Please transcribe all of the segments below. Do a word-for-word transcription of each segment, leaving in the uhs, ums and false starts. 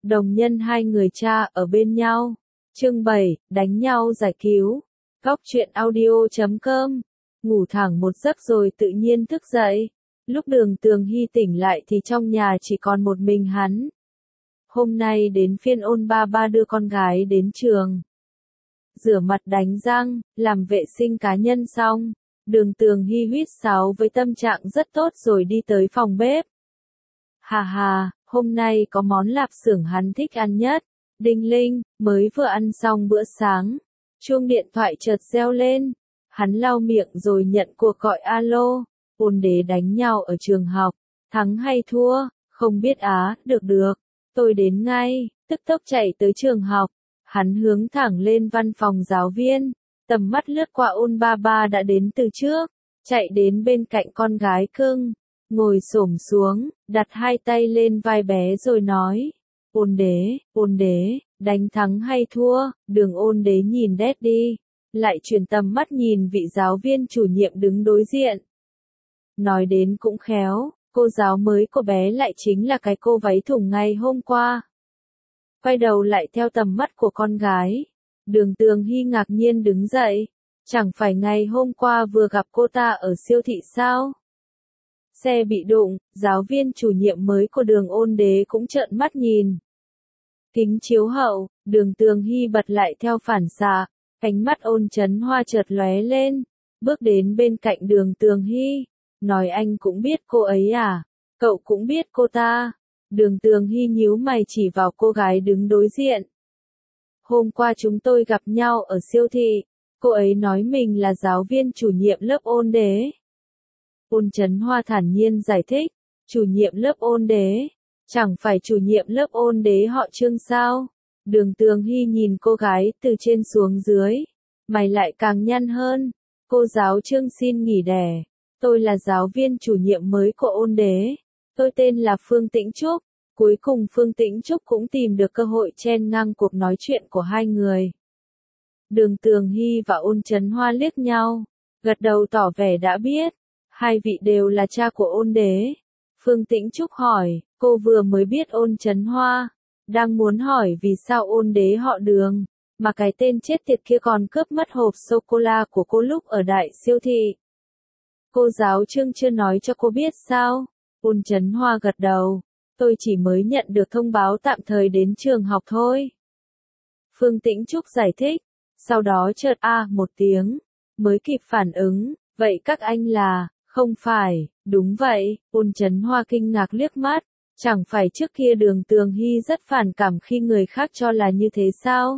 Đồng nhân hai người cha ở bên nhau. Chương bảy, đánh nhau giải cứu. Góc truyện audio chấm com. Ngủ thẳng một giấc rồi tự nhiên thức dậy. Lúc Đường Tường Hy tỉnh lại thì trong nhà chỉ còn một mình hắn. Hôm nay đến phiên Ôn ba ba đưa con gái đến trường. Rửa mặt đánh răng, làm vệ sinh cá nhân xong, Đường Tường Hy huýt sáo với tâm trạng rất tốt rồi đi tới phòng bếp. Hà hà, hôm nay có món lạp xưởng hắn thích ăn nhất. Đinh linh, mới vừa ăn xong bữa sáng. Chuông điện thoại chợt reo lên. Hắn lau miệng rồi nhận cuộc gọi alo. Ôn đế đánh nhau ở trường học. Thắng hay thua, không biết á, được được. Tôi đến ngay, tức tốc chạy tới trường học. Hắn hướng thẳng lên văn phòng giáo viên. Tầm mắt lướt qua Ôn ba ba đã đến từ trước. Chạy đến bên cạnh con gái cưng. Ngồi xổm xuống, đặt hai tay lên vai bé rồi nói. Ôn đế, ôn đế, đánh thắng hay thua, Đường ôn đế nhìn đét đi. Lại chuyển tầm mắt nhìn vị giáo viên chủ nhiệm đứng đối diện. Nói đến cũng khéo, cô giáo mới của bé lại chính là cái cô váy thùng ngày hôm qua. Quay đầu lại theo tầm mắt của con gái. Đường Tường Hy ngạc nhiên đứng dậy. Chẳng phải ngày hôm qua vừa gặp cô ta ở siêu thị sao? Xe bị đụng, giáo viên chủ nhiệm mới của Đường ôn đế cũng trợn mắt nhìn. Kính chiếu hậu, Đường Tường Hy bật lại theo phản xạ, ánh mắt Ôn Chấn Hoa chợt lóe lên, bước đến bên cạnh Đường Tường Hy, nói anh cũng biết cô ấy à, cậu cũng biết cô ta. Đường Tường Hy nhíu mày chỉ vào cô gái đứng đối diện. Hôm qua chúng tôi gặp nhau ở siêu thị, cô ấy nói mình là giáo viên chủ nhiệm lớp ôn đế. Ôn Chấn Hoa thản nhiên giải thích, chủ nhiệm lớp ôn đế, chẳng phải chủ nhiệm lớp ôn đế họ Trương sao? Đường Tường Hy nhìn cô gái từ trên xuống dưới, mày lại càng nhăn hơn. Cô giáo Trương xin nghỉ đẻ, tôi là giáo viên chủ nhiệm mới của ôn đế, tôi tên là Phương Tĩnh Trúc. Cuối cùng Phương Tĩnh Trúc cũng tìm được cơ hội chen ngang cuộc nói chuyện của hai người. Đường Tường Hy và Ôn Chấn Hoa liếc nhau, gật đầu tỏ vẻ đã biết. Hai vị đều là cha của ôn đế. Phương Tĩnh Trúc hỏi, cô vừa mới biết Ôn Chấn Hoa. Đang muốn hỏi vì sao ôn đế họ Đường, mà cái tên chết tiệt kia còn cướp mất hộp sô-cô-la của cô lúc ở đại siêu thị. Cô giáo Trương chưa nói cho cô biết sao? Ôn Chấn Hoa gật đầu. Tôi chỉ mới nhận được thông báo tạm thời đến trường học thôi. Phương Tĩnh Trúc giải thích. Sau đó chợt a một tiếng. Mới kịp phản ứng. Vậy các anh là... Không phải, đúng vậy, Ôn Chấn Hoa kinh ngạc liếc mắt, chẳng phải trước kia Đường Tường Hy rất phản cảm khi người khác cho là như thế sao?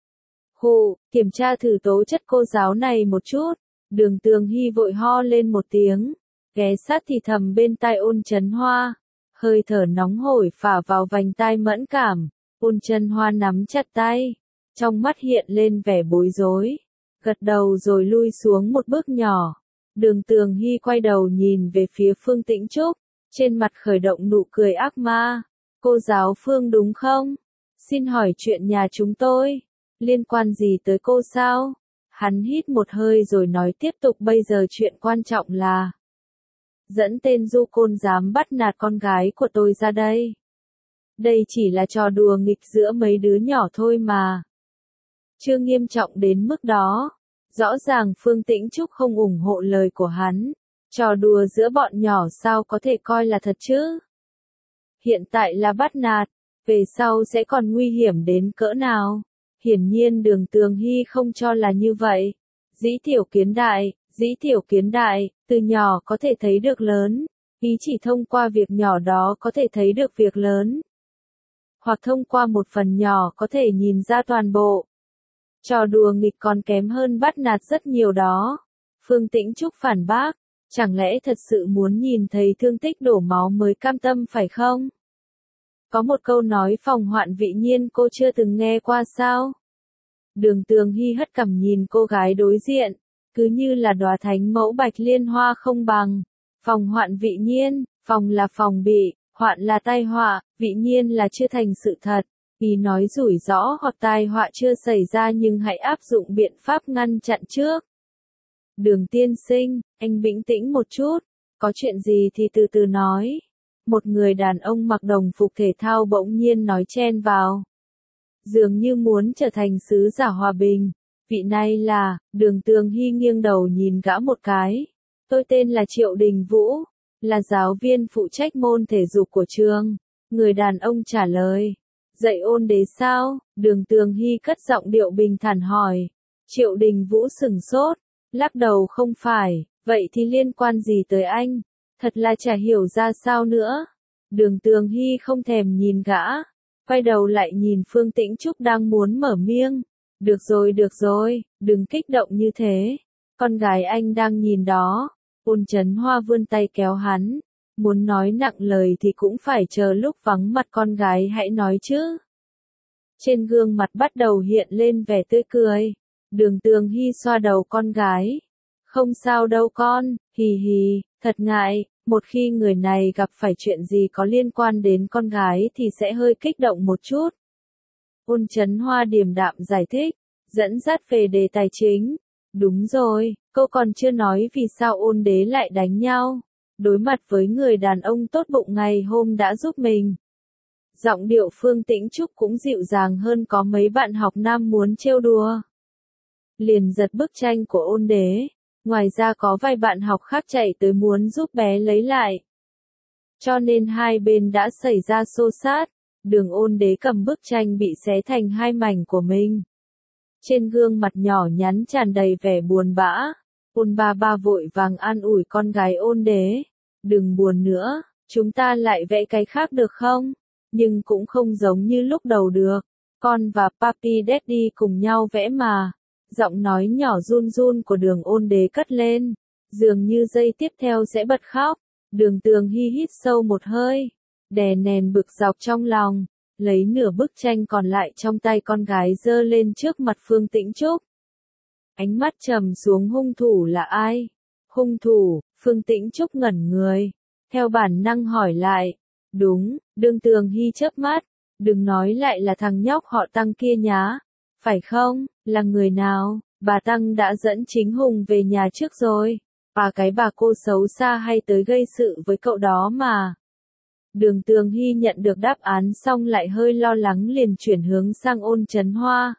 Hù, kiểm tra thử tố chất cô giáo này một chút, Đường Tường Hy vội ho lên một tiếng, ghé sát thì thầm bên tai Ôn Chấn Hoa, hơi thở nóng hổi phả vào vành tai mẫn cảm, Ôn Chấn Hoa nắm chặt tay, trong mắt hiện lên vẻ bối rối, gật đầu rồi lui xuống một bước nhỏ. Đường Tường Hy quay đầu nhìn về phía Phương Tĩnh Trúc, trên mặt khởi động nụ cười ác ma. Cô giáo Phương đúng không? Xin hỏi chuyện nhà chúng tôi, liên quan gì tới cô sao? Hắn hít một hơi rồi nói tiếp tục bây giờ chuyện quan trọng là dẫn tên du côn dám bắt nạt con gái của tôi ra đây. Đây chỉ là trò đùa nghịch giữa mấy đứa nhỏ thôi mà. Chưa nghiêm trọng đến mức đó. Rõ ràng Phương Tĩnh Trúc không ủng hộ lời của hắn. Trò đùa giữa bọn nhỏ sao có thể coi là thật chứ? Hiện tại là bắt nạt, về sau sẽ còn nguy hiểm đến cỡ nào? Hiển nhiên Đường Tường Hy không cho là như vậy. Dĩ tiểu kiến đại, dĩ tiểu kiến đại, từ nhỏ có thể thấy được lớn. Ý chỉ thông qua việc nhỏ đó có thể thấy được việc lớn. Hoặc thông qua một phần nhỏ có thể nhìn ra toàn bộ. Trò đùa nghịch còn kém hơn bắt nạt rất nhiều đó. Phương Tĩnh Trúc phản bác, chẳng lẽ thật sự muốn nhìn thấy thương tích đổ máu mới cam tâm phải không? Có một câu nói phòng hoạn vị nhiên cô chưa từng nghe qua sao? Đường Tường Hy hất cằm nhìn cô gái đối diện, cứ như là đóa thánh mẫu bạch liên hoa không bằng. Phòng hoạn vị nhiên, phòng là phòng bị, hoạn là tai họa, vị nhiên là chưa thành sự thật. Ý nói rủi ro hoặc tai họa chưa xảy ra nhưng hãy áp dụng biện pháp ngăn chặn trước. Đường tiên sinh, anh bình tĩnh một chút, có chuyện gì thì từ từ nói. một người đàn ông mặc đồng phục thể thao bỗng nhiên nói chen vào. Dường như muốn trở thành sứ giả hòa bình. Vị này là, Đường Tường Hy nghiêng đầu nhìn gã một cái. Tôi tên là Triệu Đình Vũ, là giáo viên phụ trách môn thể dục của trường. Người đàn ông trả lời. Dạy ôn đế sao? Đường Tường Hy cất giọng điệu bình thản hỏi. Triệu Đình Vũ sửng sốt, lắc đầu không phải, vậy thì liên quan gì tới anh? Thật là chả hiểu ra sao nữa. Đường Tường Hy không thèm nhìn gã, quay đầu lại nhìn Phương Tĩnh Trúc đang muốn mở miệng. Được rồi được rồi, đừng kích động như thế. Con gái anh đang nhìn đó. Ôn Chấn Hoa vươn tay kéo hắn. Muốn nói nặng lời thì cũng phải chờ lúc vắng mặt con gái hãy nói chứ. Trên gương mặt bắt đầu hiện lên vẻ tươi cười. Đường Tường Hy xoa đầu con gái. Không sao đâu con, hì hì, thật ngại, một khi người này gặp phải chuyện gì có liên quan đến con gái thì sẽ hơi kích động một chút. Ôn Chấn Hoa điềm đạm giải thích, dẫn dắt về đề tài chính. Đúng rồi, cô còn chưa nói vì sao ôn đế lại đánh nhau. Đối mặt với người đàn ông tốt bụng ngày hôm đã giúp mình. Giọng điệu Phương Tĩnh Trúc cũng dịu dàng hơn có mấy bạn học nam muốn trêu đùa. Liền giật bức tranh của ôn đế. Ngoài ra có vài bạn học khác chạy tới muốn giúp bé lấy lại. Cho nên hai bên đã xảy ra xô xát. Đường ôn đế cầm bức tranh bị xé thành hai mảnh của mình. Trên gương mặt nhỏ nhắn tràn đầy vẻ buồn bã. Ôn ba ba vội vàng an ủi con gái ôn đế. Đừng buồn nữa, chúng ta lại vẽ cái khác được không? Nhưng cũng không giống như lúc đầu được. Con và Papi Daddy cùng nhau vẽ mà. Giọng nói nhỏ run run của đường ôn đế cất lên. Dường như giây tiếp theo sẽ bật khóc. Đường Tường Hy hít sâu một hơi. Đè nén bực dọc trong lòng. Lấy nửa bức tranh còn lại trong tay con gái giơ lên trước mặt Phương Tĩnh Trúc. Ánh mắt trầm xuống hung thủ là ai? Hung thủ, Phương Tĩnh Trúc ngẩn người. Theo bản năng hỏi lại. Đúng, Đường Tường Hy chớp mắt. Đừng nói lại là thằng nhóc họ Tăng kia nhá. Phải không, là người nào? Bà Tăng đã dẫn chính Hùng về nhà trước rồi. Và cái bà cô xấu xa hay tới gây sự với cậu đó mà. Đường Tường Hy nhận được đáp án xong lại hơi lo lắng liền chuyển hướng sang Ôn Chấn Hoa.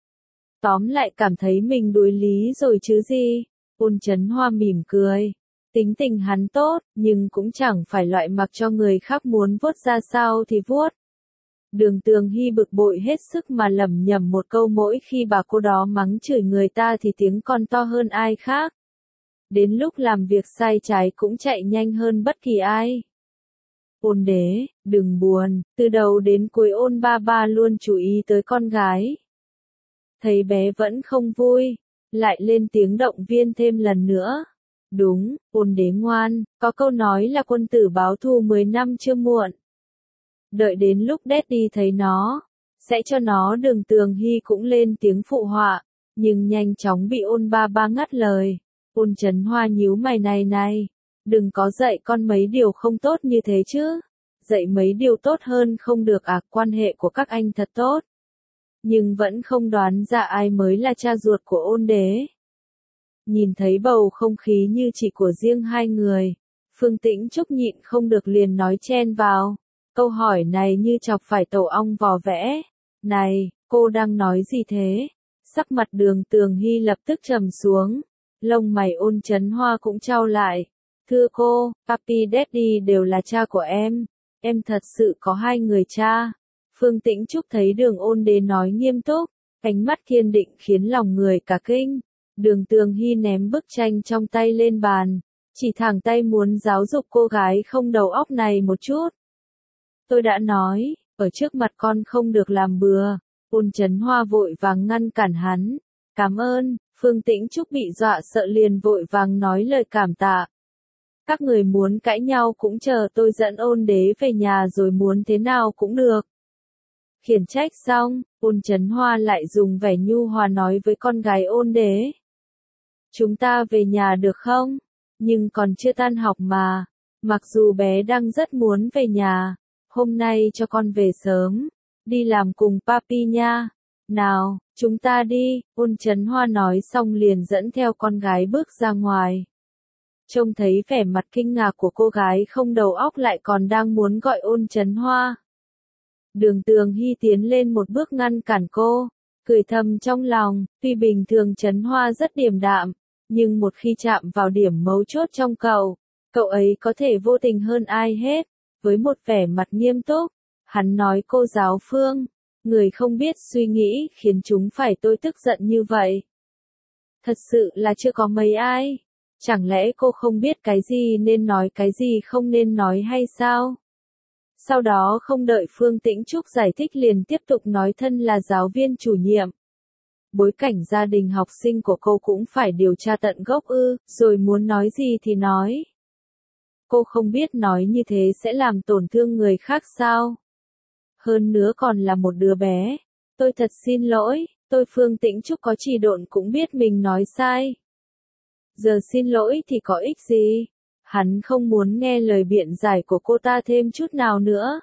Tóm lại cảm thấy mình đối lý rồi chứ gì. Ôn Chấn Hoa mỉm cười. Tính tình hắn tốt, nhưng cũng chẳng phải loại mặc cho người khác muốn vuốt ra sao thì vuốt. Đường Tường Hy bực bội hết sức mà lẩm nhẩm một câu mỗi khi bà cô đó mắng chửi người ta thì tiếng con to hơn ai khác. Đến lúc làm việc sai trái cũng chạy nhanh hơn bất kỳ ai. Ôn đế, đừng buồn, từ đầu đến cuối ôn ba ba luôn chú ý tới con gái. Thấy bé vẫn không vui, lại lên tiếng động viên thêm lần nữa. Đúng, ôn đế ngoan, có câu nói là quân tử báo thù mười năm chưa muộn. Đợi đến lúc Daddy thấy nó, sẽ cho nó. Đường Tường Hy cũng lên tiếng phụ họa, nhưng nhanh chóng bị ôn ba ba ngắt lời. Ôn Chấn Hoa nhíu mày này này, đừng có dạy con mấy điều không tốt như thế chứ. Dạy mấy điều tốt hơn không được à? Quan hệ của các anh thật tốt. Nhưng vẫn không đoán ra ai mới là cha ruột của ôn đế. Nhìn thấy bầu không khí như chỉ của riêng hai người, Phương Tĩnh Trúc nhịn không được liền nói chen vào. Câu hỏi này như chọc phải tổ ong vò vẽ. Này, cô đang nói gì thế? Sắc mặt Đường Tường Hy lập tức trầm xuống. Lông mày Ôn Chấn Hoa cũng chau lại. Thưa cô, Papi Daddy đều là cha của em. Em thật sự có hai người cha. Phương Tĩnh Trúc thấy Đường ôn đế nói nghiêm túc. Ánh mắt kiên định khiến lòng người cả kinh. Đường Tường Hy ném bức tranh trong tay lên bàn. Chỉ thẳng tay muốn giáo dục cô gái không đầu óc này một chút. Tôi đã nói, ở trước mặt con không được làm bừa. Ôn Chấn Hoa vội vàng ngăn cản hắn. Cảm ơn. Phương Tĩnh Trúc bị dọa sợ liền vội vàng nói lời cảm tạ. Các người muốn cãi nhau cũng chờ tôi dẫn ôn đế về nhà rồi muốn thế nào cũng được. Khiển trách xong, Ôn Chấn Hoa lại dùng vẻ nhu hòa nói với con gái ôn đế. Chúng ta về nhà được không? Nhưng còn chưa tan học mà. Mặc dù bé đang rất muốn về nhà. Hôm nay cho con về sớm. Đi làm cùng Papi nha. Nào, chúng ta đi. Ôn Chấn Hoa nói xong liền dẫn theo con gái bước ra ngoài. Trông thấy vẻ mặt kinh ngạc của cô gái không đầu óc lại còn đang muốn gọi Ôn Chấn Hoa. Đường Tường Hy tiến lên một bước ngăn cản cô, cười thầm trong lòng, tuy bình thường Chấn Hoa rất điềm đạm, nhưng một khi chạm vào điểm mấu chốt trong cậu, cậu ấy có thể vô tình hơn ai hết. Với một vẻ mặt nghiêm túc, hắn nói cô giáo Phương, người không biết suy nghĩ khiến chúng phải tôi tức giận như vậy. Thật sự là chưa có mấy ai. Chẳng lẽ cô không biết cái gì nên nói cái gì không nên nói hay sao? Sau đó không đợi Phương Tĩnh Trúc giải thích liền tiếp tục nói thân là giáo viên chủ nhiệm. Bối cảnh gia đình học sinh của cô cũng phải điều tra tận gốc ư, rồi muốn nói gì thì nói. Cô không biết nói như thế sẽ làm tổn thương người khác sao? Hơn nữa còn là một đứa bé. Tôi thật xin lỗi, tôi Phương Tĩnh Trúc có chỉ độn cũng biết mình nói sai. Giờ xin lỗi thì có ích gì? Hắn không muốn nghe lời biện giải của cô ta thêm chút nào nữa.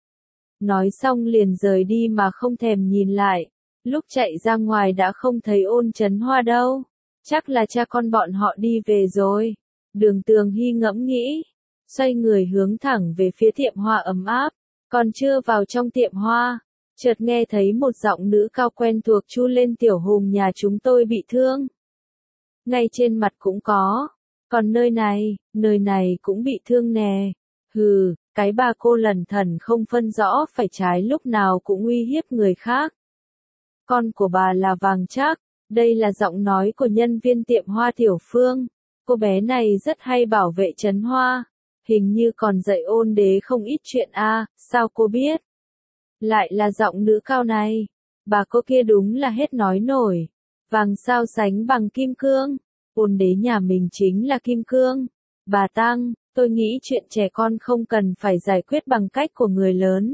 Nói xong liền rời đi mà không thèm nhìn lại. Lúc chạy ra ngoài đã không thấy Ôn Chấn Hoa đâu. Chắc là cha con bọn họ đi về rồi. Đường Tường Hy ngẫm nghĩ. Xoay người hướng thẳng về phía tiệm hoa ấm áp. Còn chưa vào trong tiệm hoa, chợt nghe thấy một giọng nữ cao quen thuộc chu lên Tiểu Hùng nhà chúng tôi bị thương. Ngay trên mặt cũng có. Còn nơi này, nơi này cũng bị thương nè. Hừ, cái bà cô lẩn thẩn không phân rõ phải trái lúc nào cũng uy hiếp người khác. Con của bà là Vàng Trác, đây là giọng nói của nhân viên tiệm hoa Tiểu Phương. Cô bé này rất hay bảo vệ Chấn Hoa. Hình như còn dạy Ôn Đế không ít chuyện a, à, sao cô biết? Lại là giọng nữ cao này. Bà cô kia đúng là hết nói nổi. Vàng sao sánh bằng kim cương. Ôn Đế nhà mình chính là kim cương. Bà Tăng, tôi nghĩ chuyện trẻ con không cần phải giải quyết bằng cách của người lớn.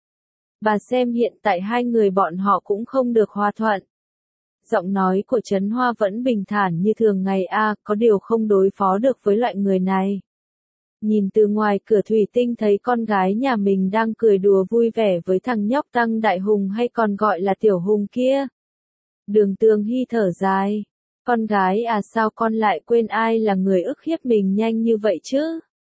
Bà xem hiện tại hai người bọn họ cũng không được hòa thuận. Giọng nói của Chấn Hoa vẫn bình thản như thường ngày a, à, có điều không đối phó được với loại người này. Nhìn từ ngoài cửa thủy tinh thấy con gái nhà mình đang cười đùa vui vẻ với thằng nhóc Tăng Đại Hùng hay còn gọi là Tiểu Hùng kia. Đường Tường Hy thở dài. Con gái à, sao con lại quên ai là người ức hiếp mình nhanh như vậy chứ?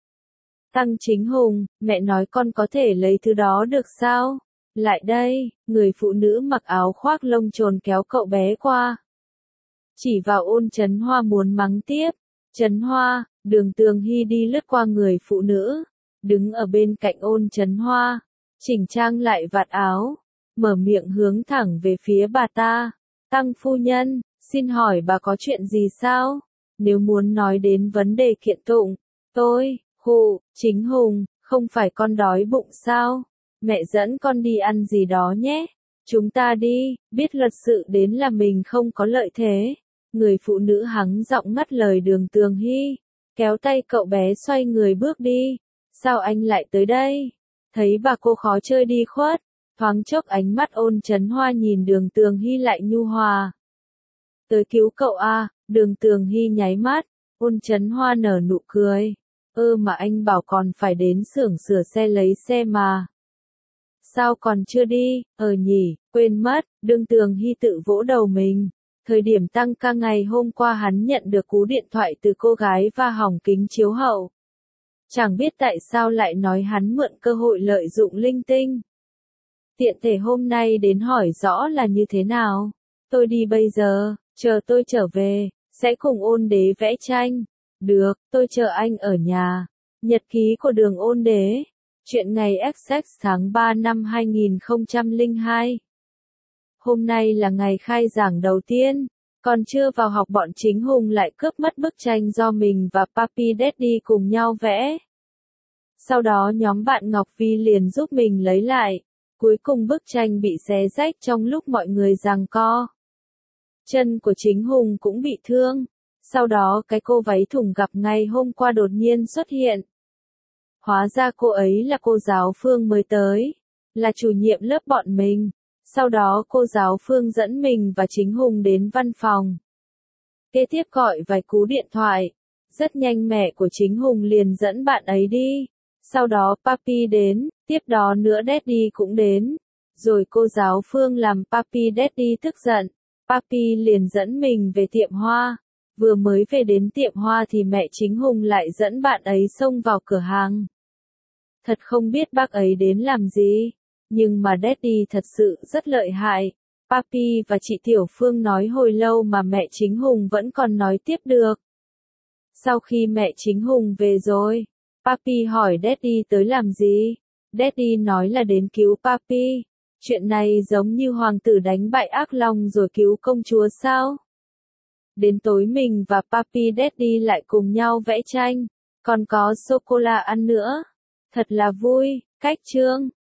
Tăng Chính Hùng, mẹ nói con có thể lấy thứ đó được sao? Lại đây, người phụ nữ mặc áo khoác lông trồn kéo cậu bé qua. Chỉ vào Ôn Chấn Hoa muốn mắng tiếp. Chấn Hoa, Đường Tường Hy đi lướt qua người phụ nữ, đứng ở bên cạnh Ôn Chấn Hoa, chỉnh trang lại vạt áo, mở miệng hướng thẳng về phía bà ta. Tăng phu nhân, xin hỏi bà có chuyện gì sao? Nếu muốn nói đến vấn đề kiện tụng, tôi, hù, Chính Hùng, không phải con đói bụng sao? Mẹ dẫn con đi ăn gì đó nhé. Chúng ta đi, biết luật sự đến là mình không có lợi thế. Người phụ nữ hắng giọng ngắt lời Đường Tường Hy, kéo tay cậu bé xoay người bước đi. Sao anh lại tới đây? Thấy bà cô khó chơi đi khuất, thoáng chốc ánh mắt Ôn Chấn Hoa nhìn Đường Tường Hy lại nhu hòa. Tới cứu cậu à, Đường Tường Hy nháy mắt, Ôn Chấn Hoa nở nụ cười. Ơ mà anh bảo còn phải đến xưởng sửa xe lấy xe mà. Sao còn chưa đi, ờ nhỉ, quên mất, Đường Tường Hy tự vỗ đầu mình. Thời điểm tăng ca ngày hôm qua hắn nhận được cú điện thoại từ cô gái và hỏng kính chiếu hậu. Chẳng biết tại sao lại nói hắn mượn cơ hội lợi dụng linh tinh. Tiện thể hôm nay đến hỏi rõ là như thế nào. Tôi đi bây giờ, chờ tôi trở về, sẽ cùng Ôn Đế vẽ tranh. Được, tôi chờ anh ở nhà. Nhật ký của Đường Ôn Đế. Chuyện ngày xx tháng ba năm hai nghìn không trăm lẻ hai. Hôm nay là ngày khai giảng đầu tiên, còn chưa vào học bọn Chính Hùng lại cướp mất bức tranh do mình và Papi Daddy cùng nhau vẽ. Sau đó nhóm bạn Ngọc Vi liền giúp mình lấy lại, cuối cùng bức tranh bị xé rách trong lúc mọi người giằng co. Chân của Chính Hùng cũng bị thương, sau đó cái cô váy thủng gặp ngày hôm qua đột nhiên xuất hiện. Hóa ra cô ấy là cô giáo Phương mới tới, là chủ nhiệm lớp bọn mình. Sau đó cô giáo Phương dẫn mình và Chính Hùng đến văn phòng. Kế tiếp gọi vài cú điện thoại. Rất nhanh mẹ của Chính Hùng liền dẫn bạn ấy đi. Sau đó Papi đến, tiếp đó nữa Daddy cũng đến. Rồi cô giáo Phương làm Papi Daddy tức giận. Papi liền dẫn mình về tiệm hoa. Vừa mới về đến tiệm hoa thì mẹ Chính Hùng lại dẫn bạn ấy xông vào cửa hàng. Thật không biết bác ấy đến làm gì, nhưng mà Daddy thật sự rất lợi hại. Papi và chị Tiểu Phương nói hồi lâu mà mẹ Chính Hùng vẫn còn nói tiếp được. Sau khi mẹ Chính Hùng về rồi, Papi hỏi Daddy tới làm gì. Daddy nói là đến cứu Papi. Chuyện này giống như hoàng tử đánh bại ác long rồi cứu công chúa sao? Đến tối mình và Papi Daddy lại cùng nhau vẽ tranh, còn có sô-cô-la ăn nữa. Thật là vui. Cách chương